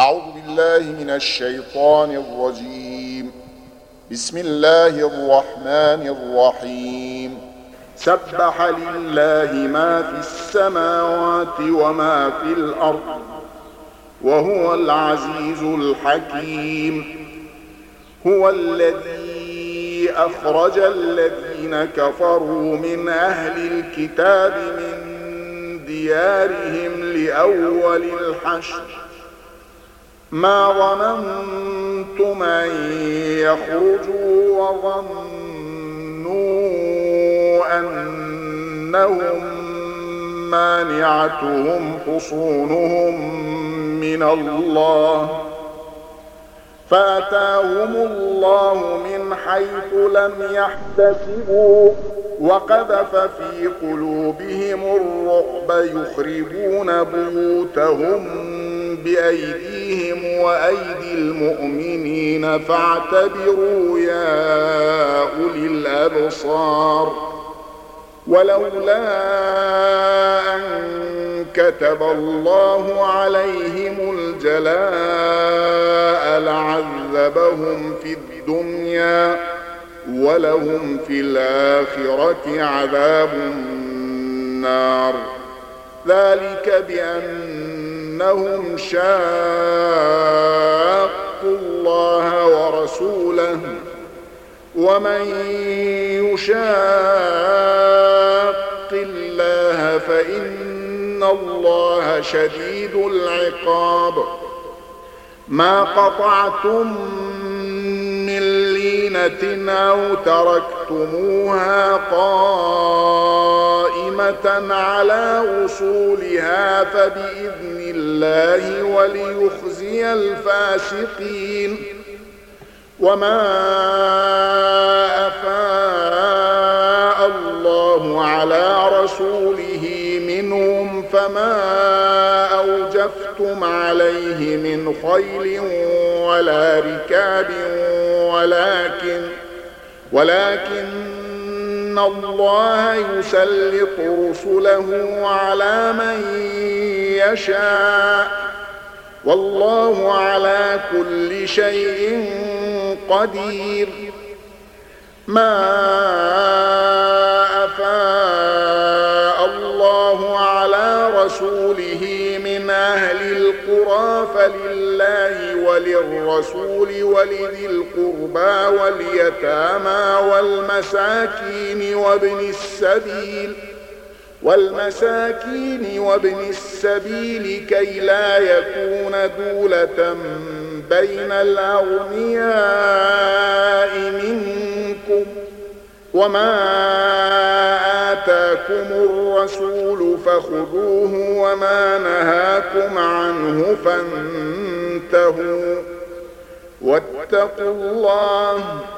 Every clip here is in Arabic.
أعوذ بالله من الشيطان الرجيم. بسم الله الرحمن الرحيم. سبح لله ما في السماوات وما في الأرض وهو العزيز الحكيم. هو الذي أخرج الذين كفروا من أهل الكتاب من ديارهم لأول الحشر ما ظننتم أن يخرجوا وظنوا أنهم مانعتهم حصونهم من الله فأتاهم الله من حيث لم يحتسبوا وقذف في قلوبهم الرعب يخربون بيوتهم بأيديهم وأيدي المؤمنين فاعتبروا يا أولي الأبصار. ولولا أن كتب الله عليهم الجلاء لعذبهم في الدنيا ولهم في الآخرة عذاب النار. ذلك بأنهم شاقوا الله ورسوله ومن يشاق الله فإن الله شديد العقاب. ما قطعتم من لينة أو تركتموها قائمة على أصولها فبإذن الله وليخزي الفاسقين. وما أفاء الله على رسوله منهم فما أوجفتم عليه من خيل ولا ركاب ولكن الله يسلط رسله على من يشاء والله على كل شيء قدير. ما أفاء الله على رسوله من أهل القرى فلله وللرسول ولذي القربى واليتامى والمساكين وابن السبيل كي لا يكون دولة بين الأغنياء منكم. وما آتاكم الرسول فخذوه وما نهاكم عنه فانتهوا واتقوا الله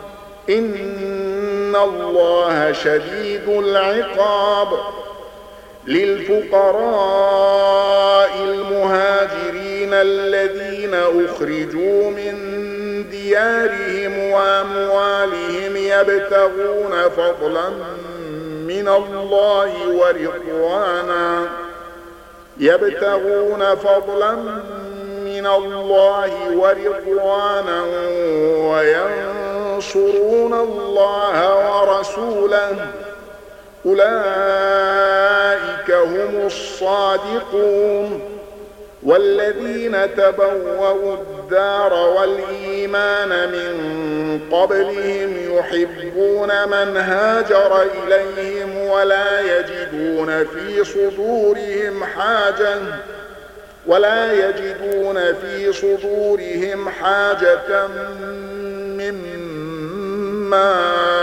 إن الله شديد العقاب. للفقراء المهاجرين الذين أخرجوا من ديارهم وأموالهم يبتغون فضلا من الله ورضوانا وينصرون الله ورسوله أولئك هم الصادقون. والذين تبوأوا الدار والإيمان من قبلهم يحبون من هاجر إليهم ولا يجدون في صدورهم حاجة مما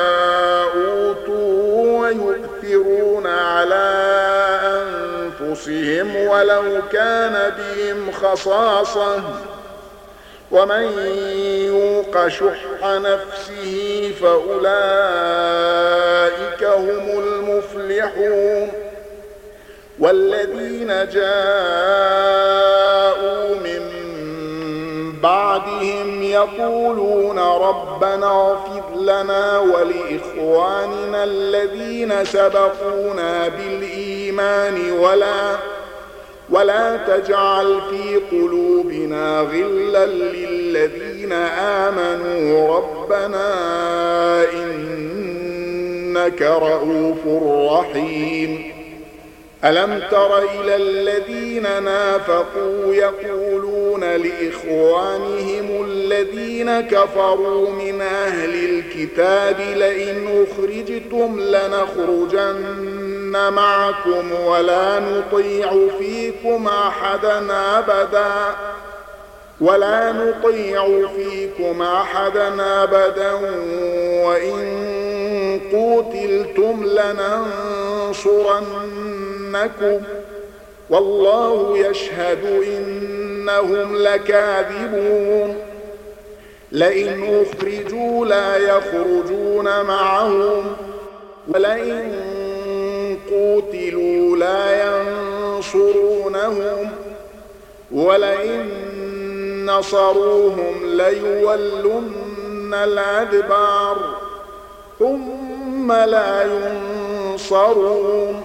أوتوا ويؤثرون على أنفسهم ولو كان بهم خصاصة ومن يوق شح نفسه فأولئك هم المفلحون. والذين جاءوا من بعدهم يقولون ربنا اغفر لنا ولإخواننا الذين سبقونا بالإيمان ولا تجعل في قلوبنا غلا للذين آمنوا ربنا إنك رؤوف رحيم. ألم تر إلى الذين نافقوا يقولون لإخوانهم الذين كفروا من أهل الكتاب لئن أخرجتم لنخرجن معكم ولا نطيع فيكم أحدا أبدا وإن قوتلتم لننصرنكم والله يشهد إنهم لكاذبون. لئن أخرجوا لا يخرجون معهم ولئن قوتلوا لا ينصرونهم ولئن نصروهم ليولن الأدبار ثم لا ينصرون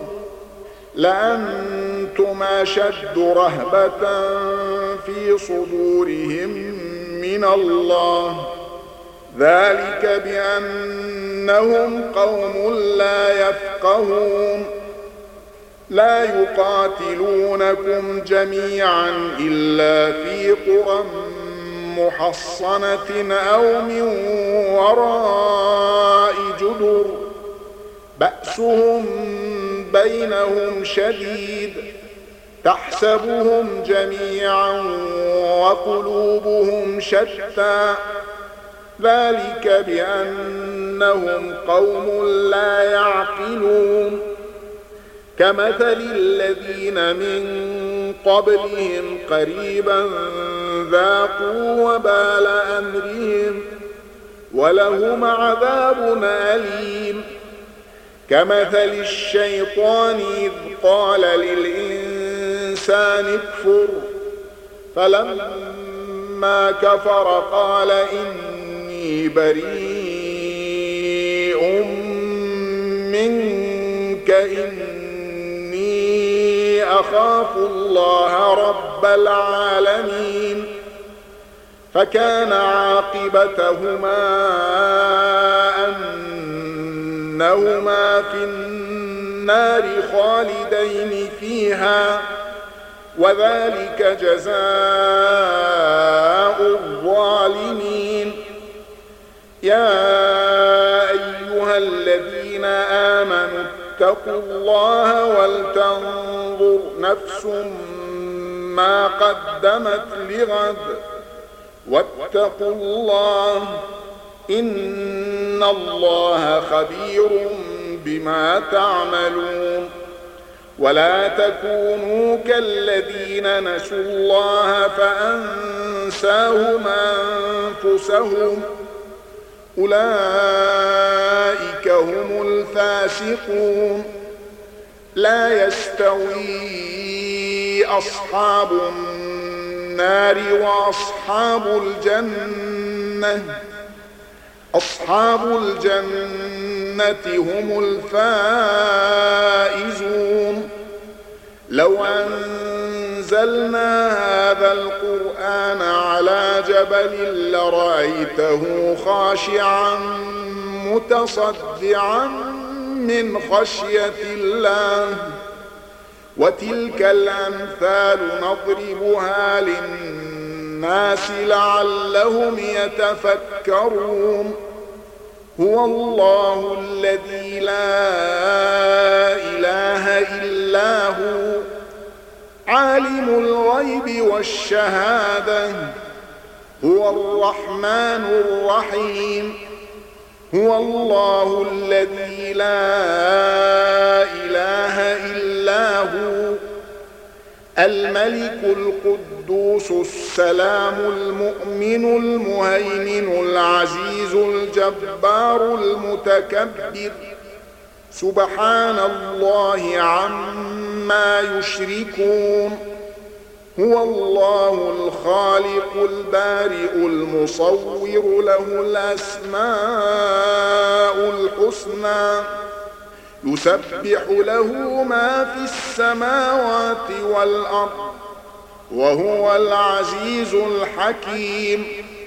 لأنتم أشد رهبة في صدورهم من الله ذلك بأنهم قوم لا يفقهون. لا يقاتلونكم جميعا إلا في قرى محصنة أو من وراء جدر بأسهم بينهم شديد تحسبهم جميعا وقلوبهم شتى ذلك بأنهم قوم لا يعقلون. كمثل الذين من قبلهم قريبا ذاقوا وبال أمرهم ولهم عذاب أليم. كمثل الشيطان إذ قال للإنسان اكفر فلما كفر قال إني بريء منك إني أخاف الله رب العالمين. فكان عاقبتهما أنهما في النار خالدين فيها وذلك جزاء الظالمين. يا أيها الذين آمنوا اتقوا الله ولتنظر نفس ما قدمت لغد واتقوا الله إن الله خبير بما تعملون. ولا تكونوا كالذين نسوا الله فأنساهم أنفسهم أولئك هم الفاسقون. لا يستوي أصحاب النار وأصحاب الجنة أصحاب الجنة هم الفائزون. لو أنزلنا هذا القرآن على جبل لرأيته خاشعا متصدعا من خشية الله. وتلك الأمثال نضربها للناس لعلهم يتفكرون. هو الله الذي لا إله إلا هو عالم الغيب والشهادة هو الرحمن الرحيم. هو الله الذي لا إله إلا هو الملك القدوس السلام المؤمن المهيمن العزيز الجبار المتكبر سبحان الله عما يشركون. هو الله الخالق البارئ المصور له الأسماء الحسنى يسبح له ما في السماوات والأرض وهو العزيز الحكيم.